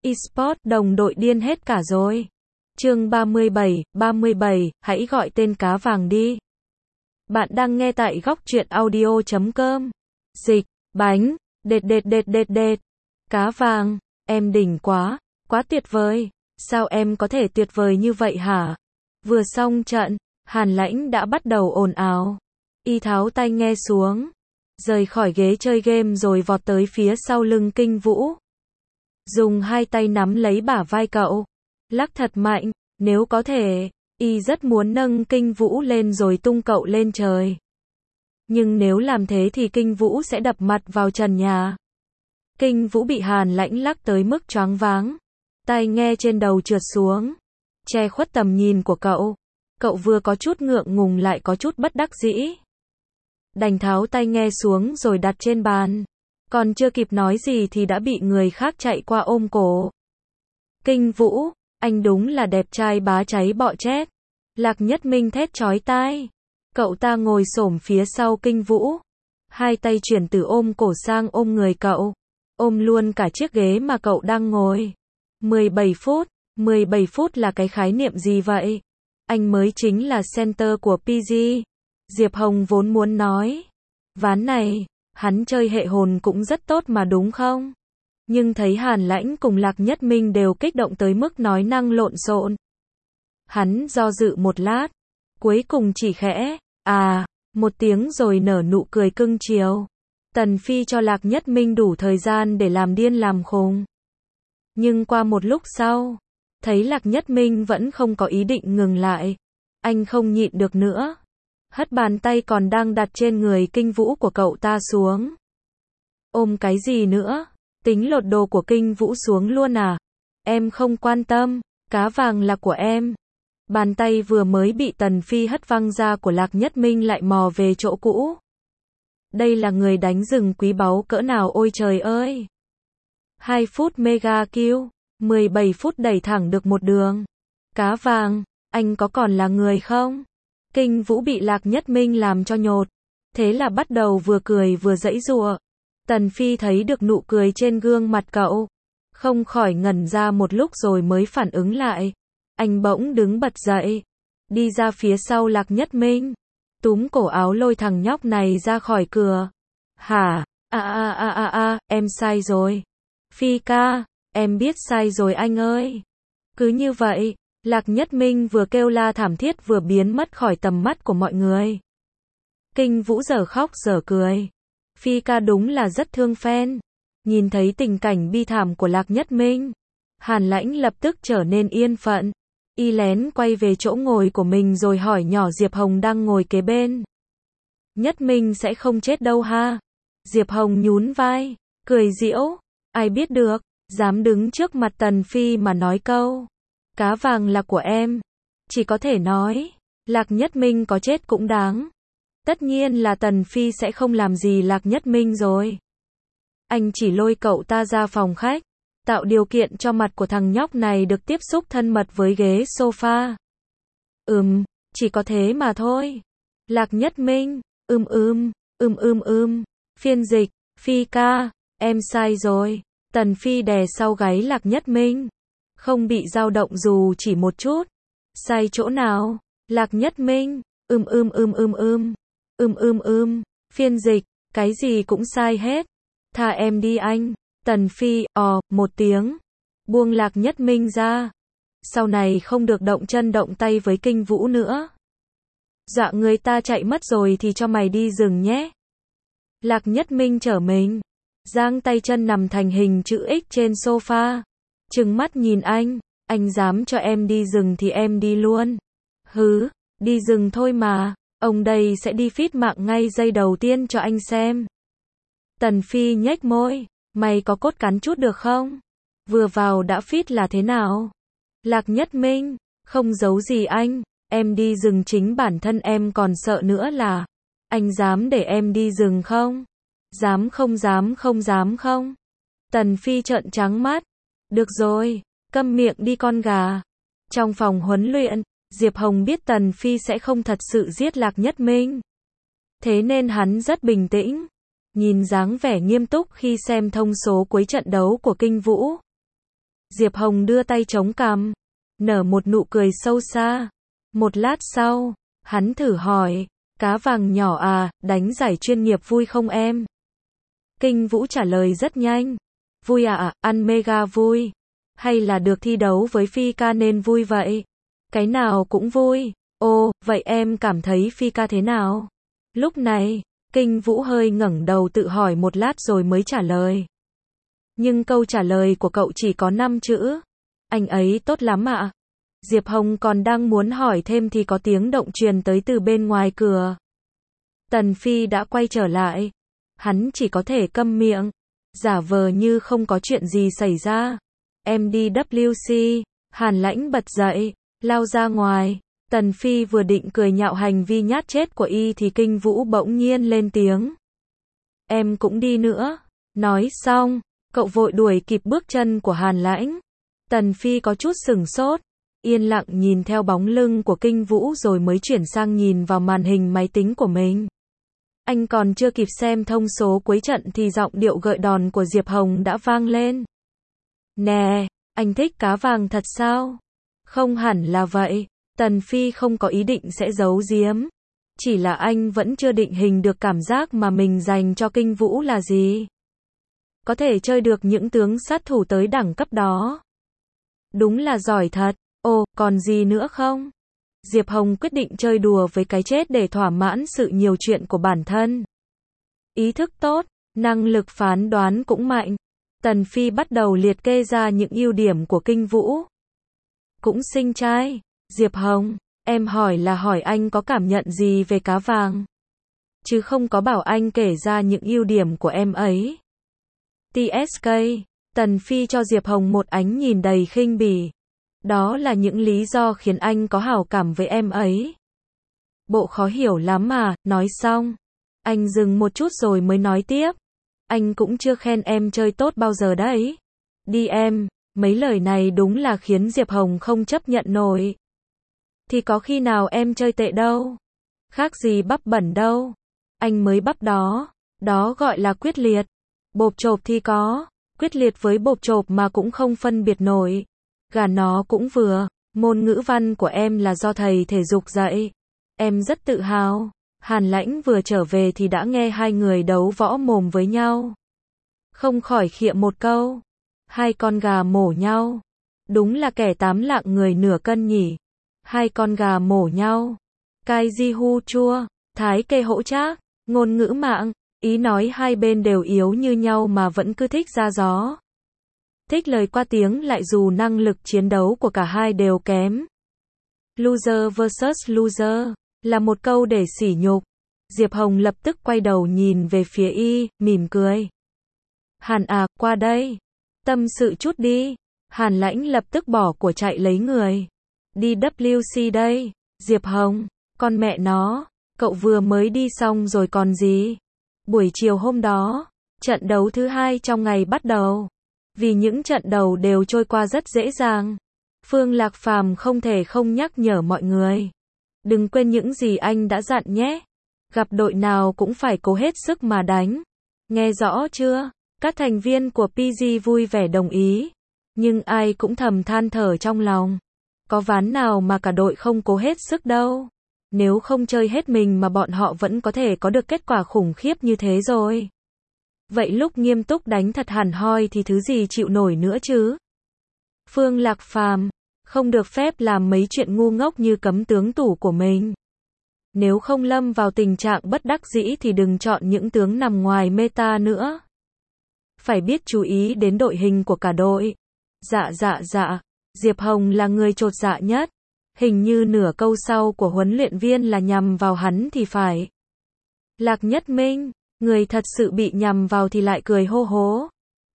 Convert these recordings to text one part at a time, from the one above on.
eSports đồng đội điên hết cả rồi. Chương 37, hãy gọi tên cá vàng đi. Bạn đang nghe tại góc truyện audio.com. Dịch, bánh, đệt. Cá vàng, em đỉnh quá, quá tuyệt vời. Sao em có thể tuyệt vời như vậy hả? Vừa xong trận, Hàn Lãnh đã bắt đầu ồn ào. Y tháo tai nghe xuống, rời khỏi ghế chơi game rồi vọt tới phía sau lưng Kinh Vũ. Dùng hai tay nắm lấy bả vai cậu, lắc thật mạnh, nếu có thể, Y rất muốn nâng Kinh Vũ lên rồi tung cậu lên trời. Nhưng nếu làm thế thì Kinh Vũ sẽ đập mặt vào trần nhà. Kinh Vũ bị Hàn Lãnh lắc tới mức choáng váng, tai nghe trên đầu trượt xuống, che khuất tầm nhìn của cậu. Cậu vừa có chút ngượng ngùng lại có chút bất đắc dĩ. Đành tháo tai nghe xuống rồi đặt trên bàn. Còn chưa kịp nói gì thì đã bị người khác chạy qua ôm cổ. Kinh Vũ, anh đúng là đẹp trai bá cháy bọ chét. Lạc Nhất Minh thét chói tai. Cậu ta ngồi xổm phía sau Kinh Vũ, hai tay chuyển từ ôm cổ sang ôm người cậu, ôm luôn cả chiếc ghế mà cậu đang ngồi. 17 phút là cái khái niệm gì vậy? Anh mới chính là center của PG. Diệp Hồng vốn muốn nói, ván này, hắn chơi hệ hồn cũng rất tốt mà đúng không? Nhưng thấy Hàn Lãnh cùng Lạc Nhất Minh đều kích động tới mức nói năng lộn xộn. Hắn do dự một lát, cuối cùng chỉ khẽ, một tiếng rồi nở nụ cười cưng chiều. Tần Phi cho Lạc Nhất Minh đủ thời gian để làm điên làm khùng. Nhưng qua một lúc sau, thấy Lạc Nhất Minh vẫn không có ý định ngừng lại. Anh không nhịn được nữa, hất bàn tay còn đang đặt trên người Kinh Vũ của cậu ta xuống. Ôm cái gì nữa? Tính lột đồ của Kinh Vũ xuống luôn à? Em không quan tâm, cá vàng là của em. Bàn tay vừa mới bị Tần Phi hất văng ra của Lạc Nhất Minh lại mò về chỗ cũ. Đây là người đánh rừng quý báu cỡ nào ôi trời ơi. 2 phút mega kill, 17 phút đẩy thẳng được một đường. Cá vàng, anh có còn là người không? Kinh Vũ bị Lạc Nhất Minh làm cho nhột. Thế là bắt đầu vừa cười vừa giãy giụa. Tần Phi thấy được nụ cười trên gương mặt cậu, không khỏi ngẩn ra một lúc rồi mới phản ứng lại. Anh bỗng đứng bật dậy, đi ra phía sau Lạc Nhất Minh, túm cổ áo lôi thằng nhóc này ra khỏi cửa. Hả? Em sai rồi. Phi ca, em biết sai rồi anh ơi. Cứ như vậy, Lạc Nhất Minh vừa kêu la thảm thiết vừa biến mất khỏi tầm mắt của mọi người. Kinh Vũ giờ khóc giờ cười. Phi ca đúng là rất thương fan. Nhìn thấy tình cảnh bi thảm của Lạc Nhất Minh, Hàn Lãnh lập tức trở nên yên phận. Y lén quay về chỗ ngồi của mình rồi hỏi nhỏ Diệp Hồng đang ngồi kế bên. Nhất Minh sẽ không chết đâu ha? Diệp Hồng nhún vai, cười giễu. Ai biết được, dám đứng trước mặt Tần Phi mà nói câu cá vàng là của em. Chỉ có thể nói, Lạc Nhất Minh có chết cũng đáng. Tất nhiên là Tần Phi sẽ không làm gì Lạc Nhất Minh rồi. Anh chỉ lôi cậu ta ra phòng khách, tạo điều kiện cho mặt của thằng nhóc này được tiếp xúc thân mật với ghế sofa. Chỉ có thế mà thôi. Lạc Nhất Minh, Phiên dịch, Phi ca, em sai rồi. Tần Phi đè sau gáy Lạc Nhất Minh, không bị dao động dù chỉ một chút. Sai chỗ nào? Lạc Nhất Minh, Phiên dịch, cái gì cũng sai hết. Tha em đi anh. Tần Phi, một tiếng, buông Lạc Nhất Minh ra. Sau này không được động chân động tay với Kinh Vũ nữa. Dọa người ta chạy mất rồi thì cho mày đi rừng nhé. Lạc Nhất Minh trở mình, giang tay chân nằm thành hình chữ X trên sofa, trừng mắt nhìn anh dám cho em đi rừng thì em đi luôn. Hứ, đi rừng thôi mà, ông đây sẽ đi phít mạng ngay giây đầu tiên cho anh xem. Tần Phi nhếch môi, mày có cốt cắn chút được không? Vừa vào đã phít là thế nào? Lạc Nhất Minh, không giấu gì anh, em đi rừng chính bản thân em còn sợ nữa là, anh dám để em đi rừng không? Dám không? Tần Phi trợn trắng mắt. Được rồi, câm miệng đi con gà. Trong phòng huấn luyện, Diệp Hồng biết Tần Phi sẽ không thật sự giết Lạc Nhất Minh. Thế nên hắn rất bình tĩnh, nhìn dáng vẻ nghiêm túc khi xem thông số cuối trận đấu của Kinh Vũ. Diệp Hồng đưa tay chống cằm, nở một nụ cười sâu xa. Một lát sau, hắn thử hỏi, cá vàng nhỏ à, đánh giải chuyên nghiệp vui không em? Kinh Vũ trả lời rất nhanh. Vui à, ăn mega vui. Hay là được thi đấu với Phi ca nên vui vậy? Cái nào cũng vui. Ồ, vậy em cảm thấy Phi ca thế nào? Lúc này, Kinh Vũ hơi ngẩng đầu tự hỏi một lát rồi mới trả lời. Nhưng câu trả lời của cậu chỉ có 5 chữ. Anh ấy tốt lắm ạ. Diệp Hồng còn đang muốn hỏi thêm thì có tiếng động truyền tới từ bên ngoài cửa. Tần Phi đã quay trở lại. Hắn chỉ có thể câm miệng, giả vờ như không có chuyện gì xảy ra. Em đi WC, Hàn Lãnh bật dậy, lao ra ngoài. Tần Phi vừa định cười nhạo hành vi nhát chết của y thì Kinh Vũ bỗng nhiên lên tiếng. Em cũng đi nữa. Nói xong, cậu vội đuổi kịp bước chân của Hàn Lãnh. Tần Phi có chút sửng sốt, yên lặng nhìn theo bóng lưng của Kinh Vũ rồi mới chuyển sang nhìn vào màn hình máy tính của mình. Anh còn chưa kịp xem thông số cuối trận thì giọng điệu gợi đòn của Diệp Hồng đã vang lên. Nè, anh thích cá vàng thật sao? Không hẳn là vậy. Tần Phi không có ý định sẽ giấu giếm. Chỉ là anh vẫn chưa định hình được cảm giác mà mình dành cho Kinh Vũ là gì. Có thể chơi được những tướng sát thủ tới đẳng cấp đó. Đúng là giỏi thật. Ồ, còn gì nữa không? Diệp Hồng quyết định chơi đùa với cái chết để thỏa mãn sự nhiều chuyện của bản thân. Ý thức tốt, năng lực phán đoán cũng mạnh. Tần Phi bắt đầu liệt kê ra những ưu điểm của Kinh Vũ. Cũng xinh trai. Diệp Hồng, em hỏi là hỏi anh có cảm nhận gì về cá vàng. Chứ không có bảo anh kể ra những ưu điểm của em ấy. TSK, Tần Phi cho Diệp Hồng một ánh nhìn đầy khinh bỉ. Đó là những lý do khiến anh có hảo cảm với em ấy. Bộ khó hiểu lắm mà, nói xong. Anh dừng một chút rồi mới nói tiếp. Anh cũng chưa khen em chơi tốt bao giờ đấy. Đi em, mấy lời này đúng là khiến Diệp Hồng không chấp nhận nổi. Thì có khi nào em chơi tệ đâu. Khác gì bắp bẩn đâu. Anh mới bắp đó. Đó gọi là quyết liệt. Bộp chộp thì có. Quyết liệt với bộp chộp mà cũng không phân biệt nổi. Gà nó cũng vừa. Môn ngữ văn của em là do thầy thể dục dạy. Em rất tự hào. Hàn Lãnh vừa trở về thì đã nghe hai người đấu võ mồm với nhau. Không khỏi khịa một câu. Hai con gà mổ nhau. Đúng là kẻ tám lạng người nửa cân nhỉ. Hai con gà mổ nhau. Cai di hu chua. Thái kê hỗ trác. Ngôn ngữ mạng. Ý nói hai bên đều yếu như nhau mà vẫn cứ thích ra gió. Thích lời qua tiếng lại dù năng lực chiến đấu của cả hai đều kém. Loser vs loser. Là một câu để sỉ nhục. Diệp Hồng lập tức quay đầu nhìn về phía y, mỉm cười. Hàn à, qua đây. Tâm sự chút đi. Hàn Lãnh lập tức bỏ của chạy lấy người. Đi WC đây. Diệp Hồng, con mẹ nó, cậu vừa mới đi xong rồi còn gì. Buổi chiều hôm đó, trận đấu thứ hai trong ngày bắt đầu. Vì những trận đầu đều trôi qua rất dễ dàng. Phương Lạc Phàm không thể không nhắc nhở mọi người. Đừng quên những gì anh đã dặn nhé. Gặp đội nào cũng phải cố hết sức mà đánh. Nghe rõ chưa? Các thành viên của PG vui vẻ đồng ý. Nhưng ai cũng thầm than thở trong lòng. Có ván nào mà cả đội không cố hết sức đâu. Nếu không chơi hết mình mà bọn họ vẫn có thể có được kết quả khủng khiếp như thế rồi. Vậy lúc nghiêm túc đánh thật hẳn hoi thì thứ gì chịu nổi nữa chứ? Phương Lạc Phàm không được phép làm mấy chuyện ngu ngốc như cấm tướng tủ của mình. Nếu không lâm vào tình trạng bất đắc dĩ thì đừng chọn những tướng nằm ngoài meta nữa. Phải biết chú ý đến đội hình của cả đội. Dạ. Diệp Hồng là người chột dạ nhất. Hình như nửa câu sau của huấn luyện viên là nhằm vào hắn thì phải. Lạc Nhất Minh, người thật sự bị nhằm vào thì lại cười hô hố.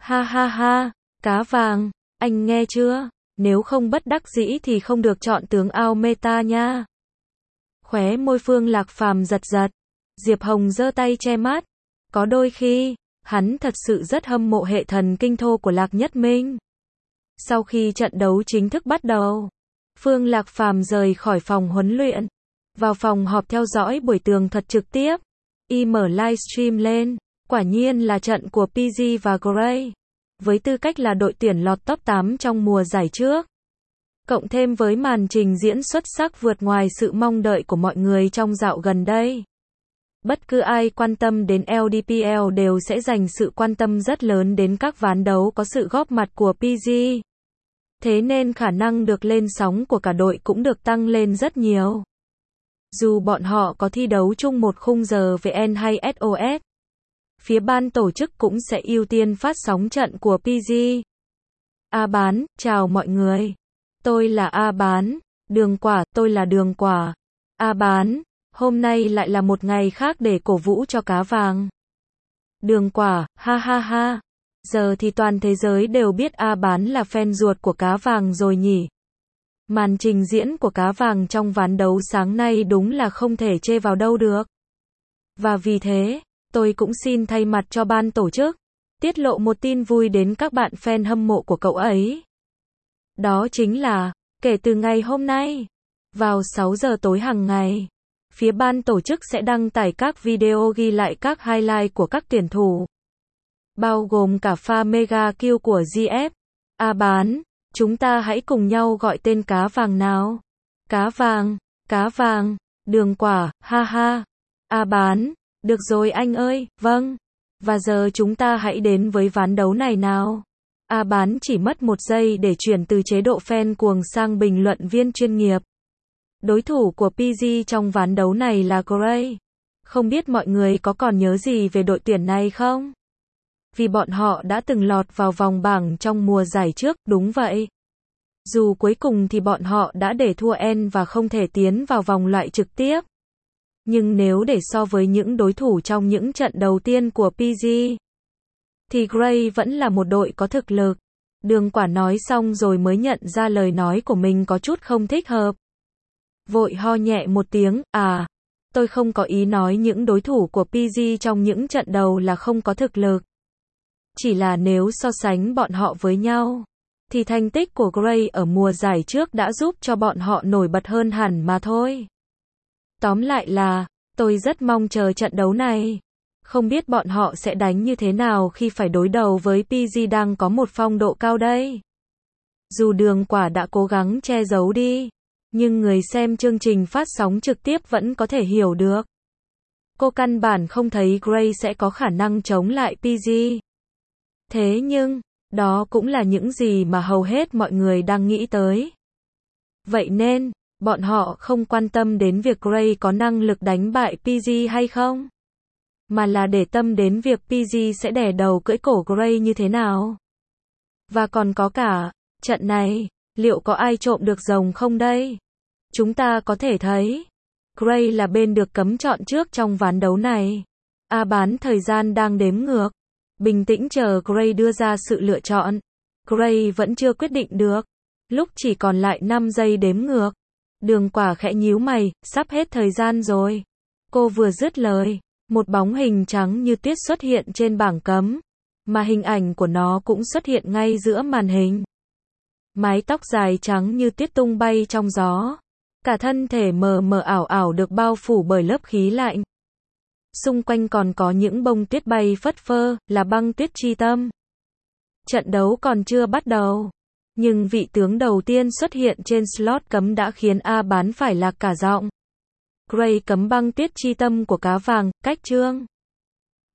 Ha, cá vàng, anh nghe chưa? Nếu không bất đắc dĩ thì không được chọn tướng ao meta nha. Khóe môi Phương Lạc Phàm giật. Diệp Hồng giơ tay che mắt. Có đôi khi, hắn thật sự rất hâm mộ hệ thần kinh thô của Lạc Nhất Minh. Sau khi trận đấu chính thức bắt đầu, Phương Lạc Phàm rời khỏi phòng huấn luyện, vào phòng họp theo dõi buổi tường thuật trực tiếp. Y mở livestream lên, quả nhiên là trận của PG và Gray. với tư cách là đội tuyển lọt top 8 trong mùa giải trước. Cộng thêm với màn trình diễn xuất sắc vượt ngoài sự mong đợi của mọi người trong dạo gần đây. Bất cứ ai quan tâm đến LDPL đều sẽ dành sự quan tâm rất lớn đến các ván đấu có sự góp mặt của PG. Thế nên khả năng được lên sóng của cả đội cũng được tăng lên rất nhiều. Dù bọn họ có thi đấu chung một khung giờ VN hay SOS, phía ban tổ chức cũng sẽ ưu tiên phát sóng trận của PG. A Bán, chào mọi người. Tôi là A Bán. Đường Quả, tôi là Đường Quả. A Bán, hôm nay lại là một ngày khác để cổ vũ cho cá vàng. Đường Quả, ha ha ha. Giờ thì toàn thế giới đều biết A Bán là fan ruột của cá vàng rồi nhỉ. Màn trình diễn của cá vàng trong ván đấu sáng nay đúng là không thể chê vào đâu được. Và vì thế, tôi cũng xin thay mặt cho ban tổ chức, tiết lộ một tin vui đến các bạn fan hâm mộ của cậu ấy. Đó chính là, kể từ ngày hôm nay, vào 6 giờ tối hàng ngày, phía ban tổ chức sẽ đăng tải các video ghi lại các highlight của các tuyển thủ. Bao gồm cả pha mega kill của GF. A Bán, chúng ta hãy cùng nhau gọi tên cá vàng nào. Cá vàng, Đường Quả, ha ha. A Bán, được rồi anh ơi, vâng. Và giờ chúng ta hãy đến với ván đấu này nào. A Bán chỉ mất 1 giây để chuyển từ chế độ fan cuồng sang bình luận viên chuyên nghiệp. Đối thủ của PG trong ván đấu này là Gray. Không biết mọi người có còn nhớ gì về đội tuyển này không? Vì bọn họ đã từng lọt vào vòng bảng trong mùa giải trước, đúng vậy. Dù cuối cùng thì bọn họ đã để thua N và không thể tiến vào vòng loại trực tiếp. Nhưng nếu để so với những đối thủ trong những trận đầu tiên của PG, thì Gray vẫn là một đội có thực lực. Đường Quả nói xong rồi mới nhận ra lời nói của mình có chút không thích hợp. Vội ho nhẹ một tiếng, tôi không có ý nói những đối thủ của PG trong những trận đầu là không có thực lực. Chỉ là nếu so sánh bọn họ với nhau, thì thành tích của Gray ở mùa giải trước đã giúp cho bọn họ nổi bật hơn hẳn mà thôi. Tóm lại là, tôi rất mong chờ trận đấu này. Không biết bọn họ sẽ đánh như thế nào khi phải đối đầu với PG đang có một phong độ cao đây. Dù Đường Quả đã cố gắng che giấu đi, nhưng người xem chương trình phát sóng trực tiếp vẫn có thể hiểu được. Cô căn bản không thấy Gray sẽ có khả năng chống lại PG. Thế nhưng, đó cũng là những gì mà hầu hết mọi người đang nghĩ tới. Vậy nên, bọn họ không quan tâm đến việc Gray có năng lực đánh bại PG hay không, mà là để tâm đến việc PG sẽ đè đầu cưỡi cổ Gray như thế nào. Và còn có cả, trận này, liệu có ai trộm được rồng không đây? Chúng ta có thể thấy, Gray là bên được cấm chọn trước trong ván đấu này. A Bán thời gian đang đếm ngược. Bình tĩnh chờ Gray đưa ra sự lựa chọn. Gray vẫn chưa quyết định được. Lúc chỉ còn lại 5 giây đếm ngược. Đường Quả khẽ nhíu mày, sắp hết thời gian rồi. Cô vừa dứt lời, một bóng hình trắng như tuyết xuất hiện trên bảng cấm, mà hình ảnh của nó cũng xuất hiện ngay giữa màn hình. Mái tóc dài trắng như tuyết tung bay trong gió. Cả thân thể mờ mờ ảo ảo được bao phủ bởi lớp khí lạnh. Xung quanh còn có những bông tuyết bay phất phơ, là băng tuyết chi tâm. Trận đấu còn chưa bắt đầu, nhưng vị tướng đầu tiên xuất hiện trên slot cấm đã khiến A Bán phải lạc cả giọng. Gray cấm băng tuyết chi tâm của cá vàng, cách chương.